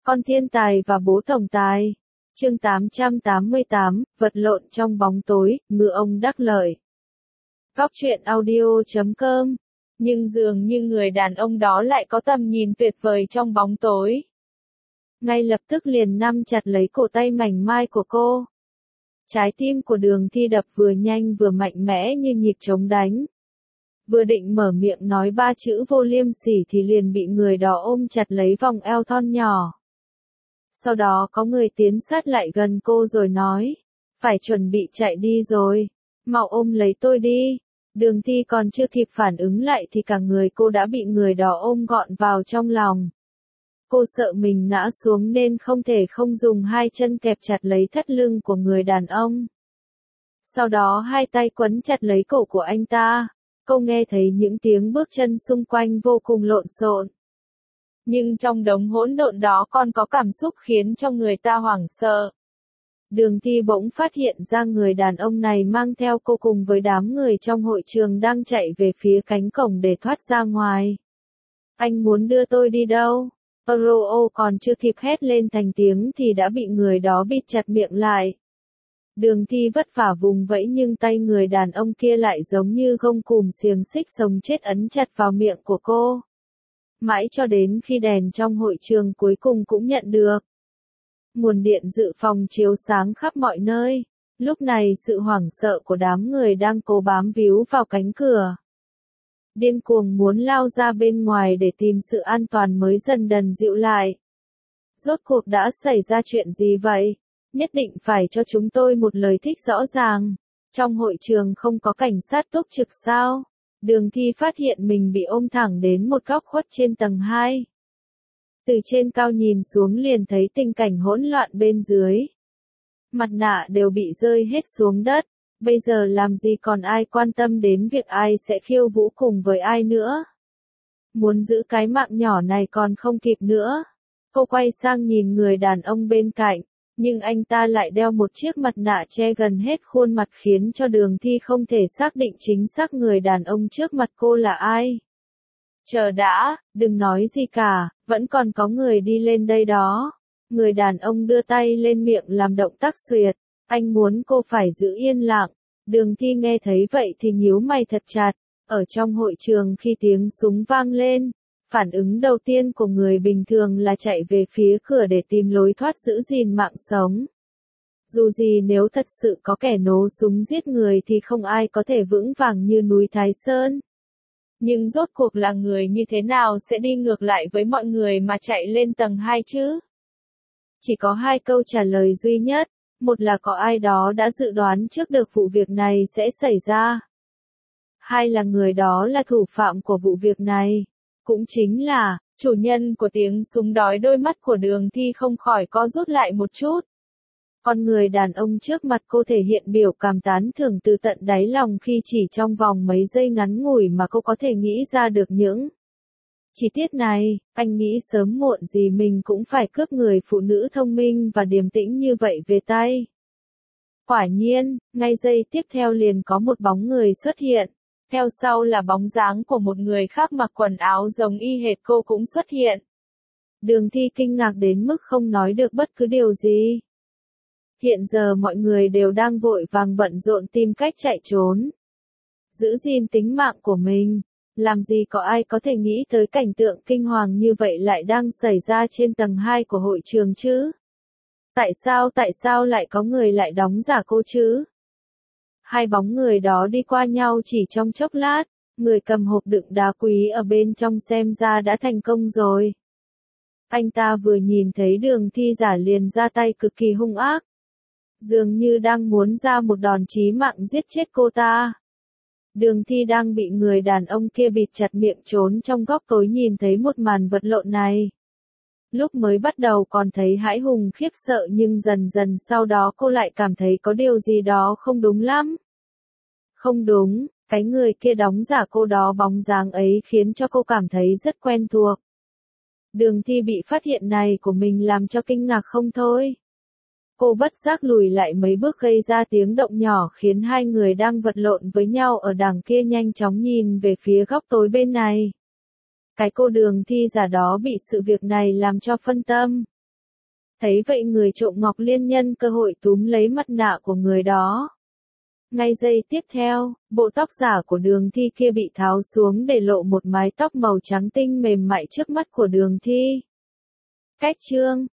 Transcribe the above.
Con thiên tài và bố tổng tài. Chương 888, vật lộn trong bóng tối, ngư ông đắc lợi. Góc truyện audio.com. Nhưng dường như người đàn ông đó lại có tầm nhìn tuyệt vời trong bóng tối. Ngay lập tức liền nắm chặt lấy cổ tay mảnh mai của cô. Trái tim của Đường Thi đập vừa nhanh vừa mạnh mẽ như nhịp trống đánh. Vừa định mở miệng nói ba chữ vô liêm sỉ thì liền bị người đó ôm chặt lấy vòng eo thon nhỏ. Sau đó có người tiến sát lại gần cô rồi nói, phải chuẩn bị chạy đi rồi, mau ôm lấy tôi đi. Đường Thi còn chưa kịp phản ứng lại thì cả người cô đã bị người đó ôm gọn vào trong lòng. Cô sợ mình ngã xuống nên không thể không dùng hai chân kẹp chặt lấy thắt lưng của người đàn ông. Sau đó hai tay quấn chặt lấy cổ của anh ta. Cô nghe thấy những tiếng bước chân xung quanh vô cùng lộn xộn. Nhưng trong đống hỗn độn đó còn có cảm xúc khiến cho người ta hoảng sợ. Đường Thi bỗng phát hiện ra người đàn ông này mang theo cô cùng với đám người trong hội trường đang chạy về phía cánh cổng để thoát ra ngoài. Anh muốn đưa tôi đi đâu? Roo còn chưa kịp hét lên thành tiếng thì đã bị người đó bịt chặt miệng lại. Đường Thi vất vả vùng vẫy nhưng tay người đàn ông kia lại giống như gông cùm xiềng xích sống chết ấn chặt vào miệng của cô. Mãi cho đến khi đèn trong hội trường cuối cùng cũng nhận được. Nguồn điện dự phòng chiếu sáng khắp mọi nơi. Lúc này sự hoảng sợ của đám người đang cố bám víu vào cánh cửa. Điên cuồng muốn lao ra bên ngoài để tìm sự an toàn mới dần dần dịu lại. Rốt cuộc đã xảy ra chuyện gì vậy? Nhất định phải cho chúng tôi một lời thích rõ ràng. Trong hội trường không có cảnh sát túc trực sao? Đường Thi phát hiện mình bị ôm thẳng đến một góc khuất trên tầng 2. Từ trên cao nhìn xuống liền thấy tình cảnh hỗn loạn bên dưới. Mặt nạ đều bị rơi hết xuống đất. Bây giờ làm gì còn ai quan tâm đến việc ai sẽ khiêu vũ cùng với ai nữa. Muốn giữ cái mạng nhỏ này còn không kịp nữa. Cô quay sang nhìn người đàn ông bên cạnh. Nhưng anh ta lại đeo một chiếc mặt nạ che gần hết khuôn mặt khiến cho Đường Thi không thể xác định chính xác người đàn ông trước mặt cô là ai. Chờ đã, đừng nói gì cả, vẫn còn có người đi lên đây đó. Người đàn ông đưa tay lên miệng làm động tác xuyệt, anh muốn cô phải giữ yên lặng. Đường Thi nghe thấy vậy thì nhíu mày thật chặt. Ở trong hội trường khi tiếng súng vang lên, phản ứng đầu tiên của người bình thường là chạy về phía cửa để tìm lối thoát giữ gìn mạng sống. Dù gì nếu thật sự có kẻ nổ súng giết người thì không ai có thể vững vàng như núi Thái Sơn. Nhưng rốt cuộc là người như thế nào sẽ đi ngược lại với mọi người mà chạy lên tầng 2 chứ? Chỉ có hai câu trả lời duy nhất. Một là có ai đó đã dự đoán trước được vụ việc này sẽ xảy ra. Hai là người đó là thủ phạm của vụ việc này. Cũng chính là, chủ nhân của tiếng súng đói. Đôi mắt của Đường Thi không khỏi co rút lại một chút. Con người đàn ông trước mặt cô thể hiện biểu cảm tán thưởng từ tận đáy lòng khi chỉ trong vòng mấy giây ngắn ngủi mà cô có thể nghĩ ra được những chi tiết này. Anh nghĩ sớm muộn gì mình cũng phải cướp người phụ nữ thông minh và điềm tĩnh như vậy về tay. Quả nhiên, ngay giây tiếp theo liền có một bóng người xuất hiện. Theo sau là bóng dáng của một người khác mặc quần áo giống y hệt cô cũng xuất hiện. Đường Thi kinh ngạc đến mức không nói được bất cứ điều gì. Hiện giờ mọi người đều đang vội vàng bận rộn tìm cách chạy trốn. Giữ gìn tính mạng của mình. Làm gì có ai có thể nghĩ tới cảnh tượng kinh hoàng như vậy lại đang xảy ra trên tầng 2 của hội trường chứ? Tại sao lại có người lại đóng giả cô chứ? Hai bóng người đó đi qua nhau chỉ trong chốc lát, người cầm hộp đựng đá quý ở bên trong xem ra đã thành công rồi. Anh ta vừa nhìn thấy Đường Thi giả liền ra tay cực kỳ hung ác. Dường như đang muốn ra một đòn chí mạng giết chết cô ta. Đường Thi đang bị người đàn ông kia bịt chặt miệng trốn trong góc tối nhìn thấy một màn vật lộn này. Lúc mới bắt đầu còn thấy hãi hùng khiếp sợ nhưng dần dần sau đó cô lại cảm thấy có điều gì đó không đúng lắm. Không đúng, cái người kia đóng giả cô đó bóng dáng ấy khiến cho cô cảm thấy rất quen thuộc. Đường Thi bị phát hiện này của mình làm cho kinh ngạc không thôi. Cô bất giác lùi lại mấy bước gây ra tiếng động nhỏ khiến hai người đang vật lộn với nhau ở đằng kia nhanh chóng nhìn về phía góc tối bên này. Cái cô Đường Thi giả đó bị sự việc này làm cho phân tâm. Thấy vậy người trộm Ngọc Liên nhân cơ hội túm lấy mặt nạ của người đó. Ngay giây tiếp theo, bộ tóc giả của Đường Thi kia bị tháo xuống để lộ một mái tóc màu trắng tinh mềm mại trước mắt của Đường Thi. Cách chương